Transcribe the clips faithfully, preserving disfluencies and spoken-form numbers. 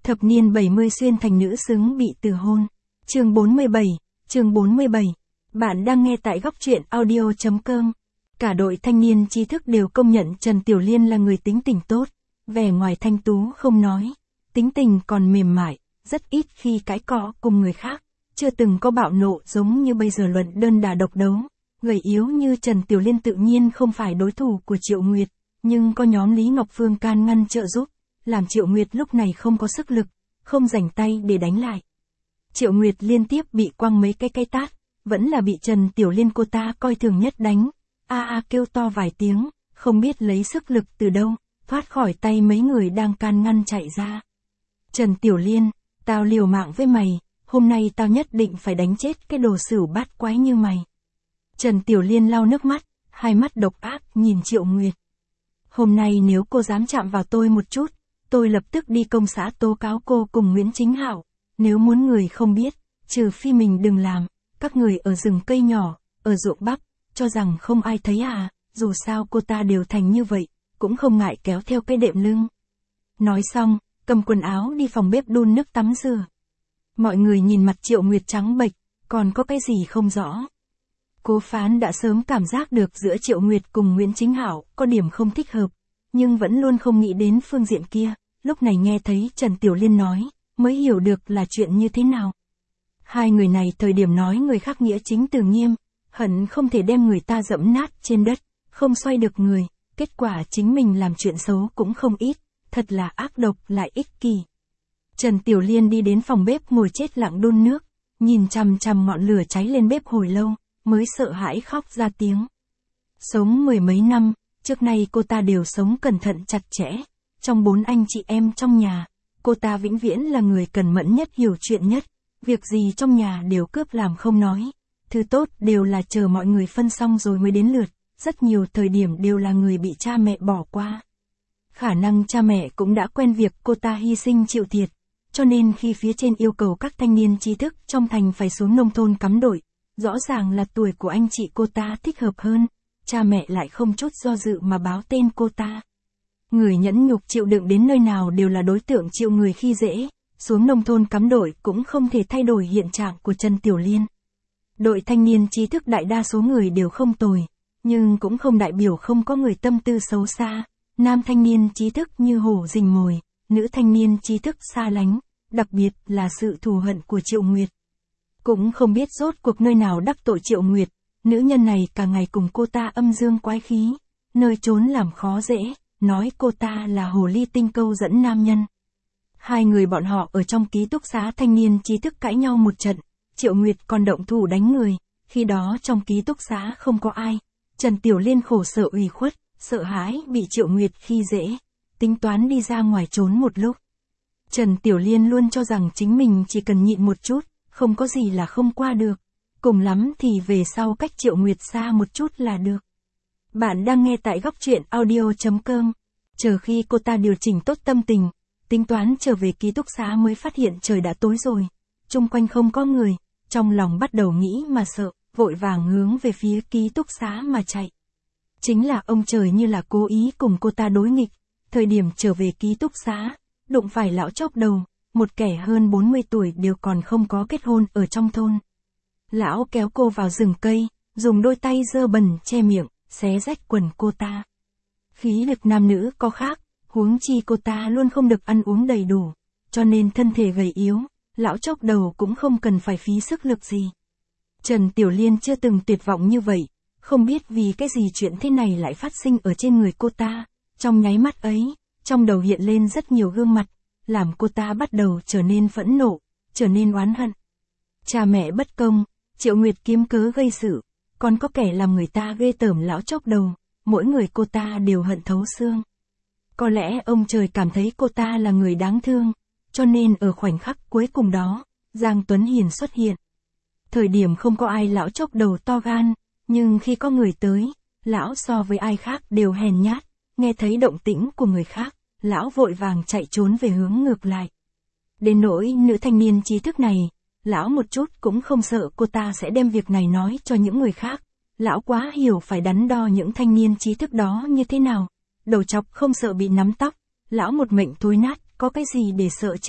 Thập niên bảy mươi xuyên thành nữ xứng bị từ hôn. Chương bốn mươi bảy, chương bốn mươi bảy. Bạn đang nghe tại góc truyện audio chấm com. Cả đội thanh niên trí thức đều công nhận Trần Tiểu Liên là người tính tình tốt, vẻ ngoài thanh tú không nói, tính tình còn mềm mại, rất ít khi cãi cọ cùng người khác, chưa từng có bạo nộ giống như bây giờ luận đơn đả độc đấu. Gầy yếu như Trần Tiểu Liên tự nhiên không phải đối thủ của Triệu Nguyệt, nhưng có nhóm Lý Ngọc Phương can ngăn trợ giúp, làm Triệu Nguyệt lúc này không có sức lực, không rảnh tay để đánh lại. Triệu Nguyệt liên tiếp bị quăng mấy cái cây tát, vẫn là bị Trần Tiểu Liên cô ta coi thường nhất đánh, a a kêu to vài tiếng, không biết lấy sức lực từ đâu, thoát khỏi tay mấy người đang can ngăn chạy ra. Trần Tiểu Liên, tao liều mạng với mày, hôm nay tao nhất định phải đánh chết cái đồ sửu bát quái như mày. Trần Tiểu Liên lau nước mắt, hai mắt độc ác nhìn Triệu Nguyệt. Hôm nay nếu cô dám chạm vào tôi một chút, tôi lập tức đi công xã tố cáo cô cùng Nguyễn Chính Hạo. Nếu muốn người không biết, trừ phi mình đừng làm, các người ở rừng cây nhỏ, ở ruộng bắp, cho rằng không ai thấy à, dù sao cô ta đều thành như vậy, cũng không ngại kéo theo cái đệm lưng. Nói xong, cầm quần áo đi phòng bếp đun nước tắm rửa. Mọi người nhìn mặt Triệu Nguyệt trắng bệch, còn có cái gì không rõ. Cố Phán đã sớm cảm giác được giữa Triệu Nguyệt cùng Nguyễn Chính Hạo có điểm không thích hợp, nhưng vẫn luôn không nghĩ đến phương diện kia, lúc này nghe thấy Trần Tiểu Liên nói, mới hiểu được là chuyện như thế nào. Hai người này thời điểm nói người khác nghĩa chính từ nghiêm, hận không thể đem người ta dẫm nát trên đất, không xoay được người, kết quả chính mình làm chuyện xấu cũng không ít, thật là ác độc lại ích kỷ. Trần Tiểu Liên đi đến phòng bếp ngồi chết lặng đun nước, nhìn chằm chằm ngọn lửa cháy lên bếp hồi lâu, mới sợ hãi khóc ra tiếng. Sống mười mấy năm, trước nay cô ta đều sống cẩn thận chặt chẽ, trong bốn anh chị em trong nhà, cô ta vĩnh viễn là người cẩn mẫn nhất hiểu chuyện nhất, việc gì trong nhà đều cướp làm không nói, thứ tốt đều là chờ mọi người phân xong rồi mới đến lượt, rất nhiều thời điểm đều là người bị cha mẹ bỏ qua. Khả năng cha mẹ cũng đã quen việc cô ta hy sinh chịu thiệt, cho nên khi phía trên yêu cầu các thanh niên trí thức trong thành phải xuống nông thôn cắm đội, rõ ràng là tuổi của anh chị cô ta thích hợp hơn, cha mẹ lại không chút do dự mà báo tên cô ta. Người nhẫn nhục chịu đựng đến nơi nào đều là đối tượng chịu người khi dễ, xuống nông thôn cắm đội cũng không thể thay đổi hiện trạng của Trần Tiểu Liên. Đội thanh niên trí thức đại đa số người đều không tồi, nhưng cũng không đại biểu không có người tâm tư xấu xa, nam thanh niên trí thức như hổ rình mồi, nữ thanh niên trí thức xa lánh, đặc biệt là sự thù hận của Triệu Nguyệt. Cũng không biết rốt cuộc nơi nào đắc tội Triệu Nguyệt, nữ nhân này cả ngày cùng cô ta âm dương quái khí, nơi trốn làm khó dễ, nói cô ta là hồ ly tinh câu dẫn nam nhân. Hai người bọn họ ở trong ký túc xá thanh niên trí thức cãi nhau một trận, Triệu Nguyệt còn động thủ đánh người, khi đó trong ký túc xá không có ai, Trần Tiểu Liên khổ sở ủy khuất, sợ hãi bị Triệu Nguyệt khi dễ, tính toán đi ra ngoài trốn một lúc. Trần Tiểu Liên luôn cho rằng chính mình chỉ cần nhịn một chút, không có gì là không qua được, cùng lắm thì về sau cách Triệu Nguyệt xa một chút là được. Bạn đang nghe tại góc truyện audio chấm com. Chờ khi cô ta điều chỉnh tốt tâm tình, tính toán trở về ký túc xá mới phát hiện trời đã tối rồi, chung quanh không có người, trong lòng bắt đầu nghĩ mà sợ, vội vàng hướng về phía ký túc xá mà chạy. Chính là ông trời như là cố ý cùng cô ta đối nghịch, thời điểm trở về ký túc xá, đụng phải lão chốc đầu, một kẻ hơn bốn mươi tuổi đều còn không có kết hôn ở trong thôn. Lão kéo cô vào rừng cây, dùng đôi tay dơ bẩn che miệng, xé rách quần cô ta. Khí lực nam nữ có khác, huống chi cô ta luôn không được ăn uống đầy đủ, cho nên thân thể gầy yếu, lão chốc đầu cũng không cần phải phí sức lực gì. Trần Tiểu Liên chưa từng tuyệt vọng như vậy, không biết vì cái gì chuyện thế này lại phát sinh ở trên người cô ta, trong nháy mắt ấy, trong đầu hiện lên rất nhiều gương mặt, làm cô ta bắt đầu trở nên phẫn nộ, trở nên oán hận. Cha mẹ bất công, Triệu Nguyệt kiếm cớ gây sự, còn có kẻ làm người ta ghê tởm lão chốc đầu, mỗi người cô ta đều hận thấu xương. Có lẽ ông trời cảm thấy cô ta là người đáng thương, cho nên ở khoảnh khắc cuối cùng đó, Giang Tuấn Hiền xuất hiện. Thời điểm không có ai lão chốc đầu to gan, nhưng khi có người tới, lão so với ai khác đều hèn nhát, nghe thấy động tĩnh của người khác, lão vội vàng chạy trốn về hướng ngược lại. Đến nỗi nữ thanh niên trí thức này, lão một chút cũng không sợ cô ta sẽ đem việc này nói cho những người khác, lão quá hiểu phải đắn đo những thanh niên trí thức đó như thế nào, đầu chọc không sợ bị nắm tóc, lão một mệnh thối nát, có cái gì để sợ chứ,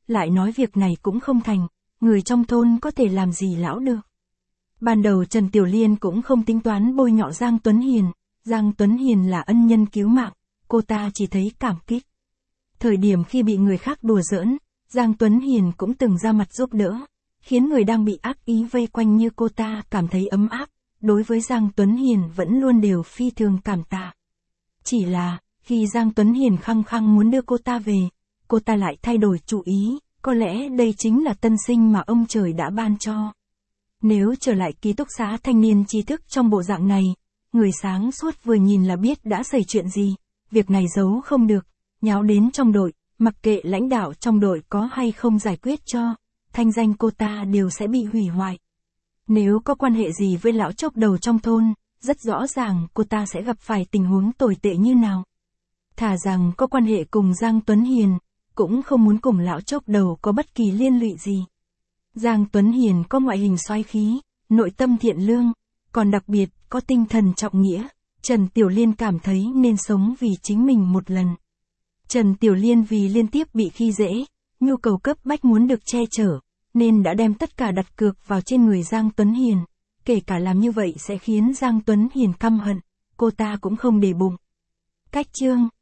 lại nói việc này cũng không thành, người trong thôn có thể làm gì lão được. Ban đầu Trần Tiểu Liên cũng không tính toán bôi nhọ Giang Tuấn Hiền, Giang Tuấn Hiền là ân nhân cứu mạng, cô ta chỉ thấy cảm kích. Thời điểm khi bị người khác đùa giỡn, Giang Tuấn Hiền cũng từng ra mặt giúp đỡ, khiến người đang bị ác ý vây quanh như cô ta cảm thấy ấm áp, đối với Giang Tuấn Hiền vẫn luôn đều phi thường cảm tạ. Chỉ là, khi Giang Tuấn Hiền khăng khăng muốn đưa cô ta về, cô ta lại thay đổi chủ ý, có lẽ đây chính là tân sinh mà ông trời đã ban cho. Nếu trở lại ký túc xá thanh niên trí thức trong bộ dạng này, người sáng suốt vừa nhìn là biết đã xảy chuyện gì, việc này giấu không được, nháo đến trong đội, mặc kệ lãnh đạo trong đội có hay không giải quyết cho, thanh danh cô ta đều sẽ bị hủy hoại. Nếu có quan hệ gì với lão chốc đầu trong thôn, rất rõ ràng cô ta sẽ gặp phải tình huống tồi tệ như nào. Thà rằng có quan hệ cùng Giang Tuấn Hiền, cũng không muốn cùng lão chốc đầu có bất kỳ liên lụy gì. Giang Tuấn Hiền có ngoại hình xoáy khí, nội tâm thiện lương, còn đặc biệt có tinh thần trọng nghĩa. Trần Tiểu Liên cảm thấy nên sống vì chính mình một lần. Trần Tiểu Liên vì liên tiếp bị khi dễ, nhu cầu cấp bách muốn được che chở, nên đã đem tất cả đặt cược vào trên người Giang Tuấn Hiền. Kể cả làm như vậy sẽ khiến Giang Tuấn Hiền căm hận, cô ta cũng không để bụng. Cách chương